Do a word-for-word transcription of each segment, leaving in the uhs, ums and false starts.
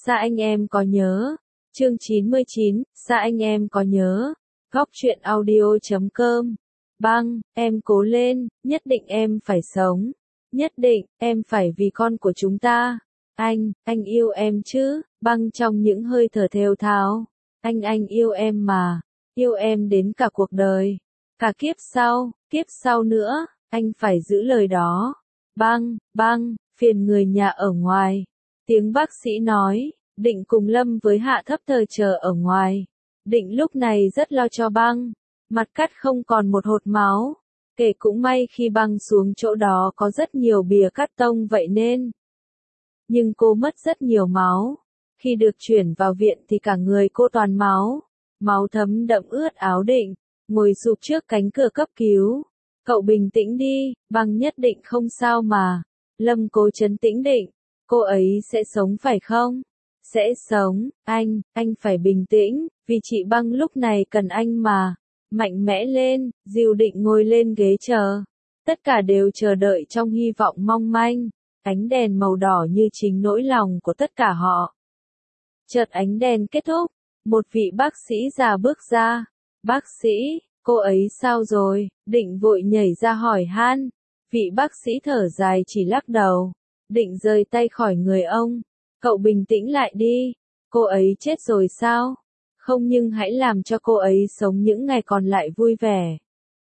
Sa anh em có nhớ. Chương chín mươi chín, Sa anh em có nhớ. Góc truyện audio chấm com. Băng, em cố lên, nhất định em phải sống. Nhất định, em phải vì con của chúng ta. Anh, anh yêu em chứ? Băng trong những hơi thở thều thào. Anh anh yêu em mà. Yêu em đến cả cuộc đời. Cả kiếp sau, kiếp sau nữa, anh phải giữ lời đó. Băng, băng, phiền người nhà ở ngoài. Tiếng bác sĩ nói, Định cùng Lâm với Hạ Thấp Thời chờ ở ngoài. Định lúc này rất lo cho Băng. Mặt cắt không còn một hột máu. Kể cũng may khi Băng xuống chỗ đó có rất nhiều bìa cắt tông vậy nên. Nhưng cô mất rất nhiều máu. Khi được chuyển vào viện thì cả người cô toàn máu. Máu thấm đẫm ướt áo Định. Ngồi sụp trước cánh cửa cấp cứu. Cậu bình tĩnh đi, Băng nhất định không sao mà. Lâm cố trấn tĩnh Định. Cô ấy sẽ sống phải không? Sẽ sống, anh, anh phải bình tĩnh, vì chị Băng lúc này cần anh mà. Mạnh mẽ lên, dìu Định ngồi lên ghế chờ. Tất cả đều chờ đợi trong hy vọng mong manh. Ánh đèn màu đỏ như chính nỗi lòng của tất cả họ. Chợt ánh đèn kết thúc, một vị bác sĩ già bước ra. Bác sĩ, cô ấy sao rồi? Định vội nhảy ra hỏi han. Vị bác sĩ thở dài chỉ lắc đầu. Định rời tay khỏi người ông. Cậu bình tĩnh lại đi. Cô ấy chết rồi sao? Không, nhưng hãy làm cho cô ấy sống những ngày còn lại vui vẻ.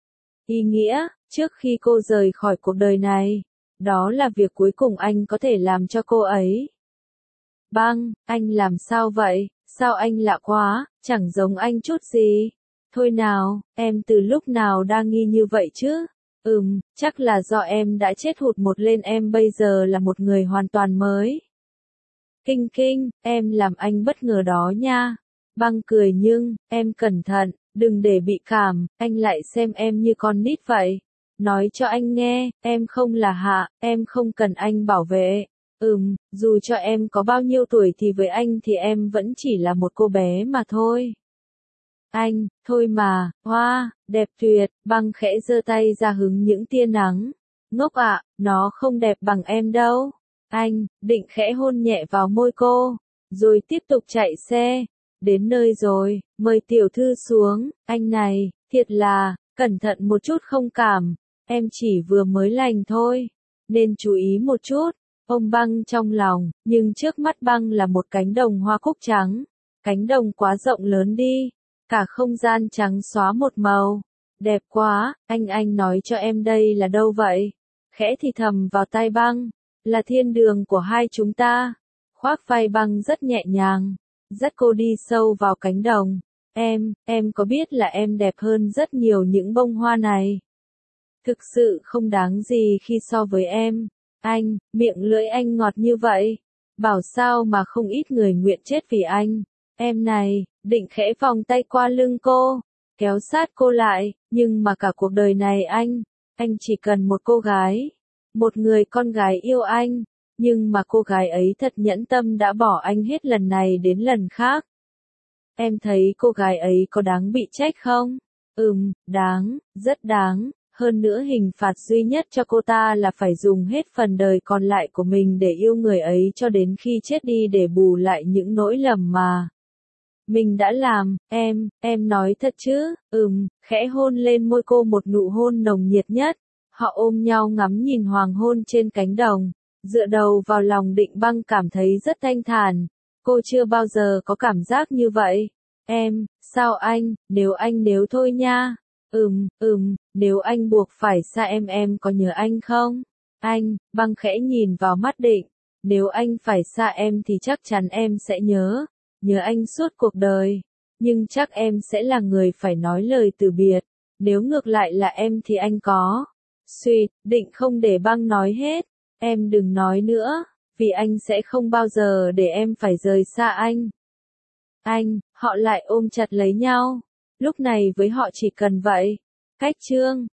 Ý nghĩa, trước khi cô rời khỏi cuộc đời này, đó là việc cuối cùng anh có thể làm cho cô ấy. Băng, anh làm sao vậy? Sao anh lạ quá, chẳng giống anh chút gì. Thôi nào, em từ lúc nào đa nghi như vậy chứ? Ừm, chắc là do em đã chết hụt một lên, em bây giờ là một người hoàn toàn mới. Kinh kinh, em làm anh bất ngờ đó nha. Băng cười nhưng, em cẩn thận, đừng để bị cảm, anh lại xem em như con nít vậy. Nói cho anh nghe, em không là Hạ, em không cần anh bảo vệ. Ừm, dù cho em có bao nhiêu tuổi thì với anh thì em vẫn chỉ là một cô bé mà thôi. Anh, thôi mà, hoa, đẹp tuyệt, Băng khẽ giơ tay ra hứng những tia nắng. Ngốc ạ, nó không đẹp bằng em đâu. Anh, Định khẽ hôn nhẹ vào môi cô, rồi tiếp tục chạy xe. Đến nơi rồi, mời tiểu thư xuống. Anh này, thiệt là, cẩn thận một chút không cảm. Em chỉ vừa mới lành thôi, nên chú ý một chút. Ông Băng trong lòng, nhưng trước mắt Băng là một cánh đồng hoa cúc trắng. Cánh đồng quá rộng lớn đi. Cả không gian trắng xóa một màu. Đẹp quá, anh anh nói cho em đây là đâu vậy? Khẽ thì thầm vào tai Băng. Là thiên đường của hai chúng ta. Khoác vai Băng rất nhẹ nhàng. Dắt cô đi sâu vào cánh đồng. Em, em có biết là em đẹp hơn rất nhiều những bông hoa này. Thực sự không đáng gì khi so với em. Anh, miệng lưỡi anh ngọt như vậy. Bảo sao mà không ít người nguyện chết vì anh. Em này, Định khẽ vòng tay qua lưng cô. Kéo sát cô lại, nhưng mà cả cuộc đời này anh, anh chỉ cần một cô gái. Một người con gái yêu anh, nhưng mà cô gái ấy thật nhẫn tâm đã bỏ anh hết lần này đến lần khác. Em thấy cô gái ấy có đáng bị trách không? Ừm, đáng, rất đáng. Hơn nữa hình phạt duy nhất cho cô ta là phải dùng hết phần đời còn lại của mình để yêu người ấy cho đến khi chết đi để bù lại những nỗi lầm mà mình đã làm. Em, em nói thật chứ? Ừm, khẽ hôn lên môi cô một nụ hôn nồng nhiệt nhất. Họ ôm nhau ngắm nhìn hoàng hôn trên cánh đồng. Dựa đầu vào lòng Định, Băng cảm thấy rất thanh thản. Cô chưa bao giờ có cảm giác như vậy. Em, sao anh, nếu anh nếu thôi nha. Ừm, ừm, nếu anh buộc phải xa em em có nhớ anh không? Anh, Băng khẽ nhìn vào mắt Định. Nếu anh phải xa em thì chắc chắn em sẽ nhớ. Nhớ anh suốt cuộc đời. Nhưng chắc em sẽ là người phải nói lời từ biệt. Nếu ngược lại là em thì anh có. Suýt, Định không để Băng nói hết. Em đừng nói nữa, vì anh sẽ không bao giờ để em phải rời xa anh. Anh, họ lại ôm chặt lấy nhau. Lúc này với họ chỉ cần vậy. Cách chương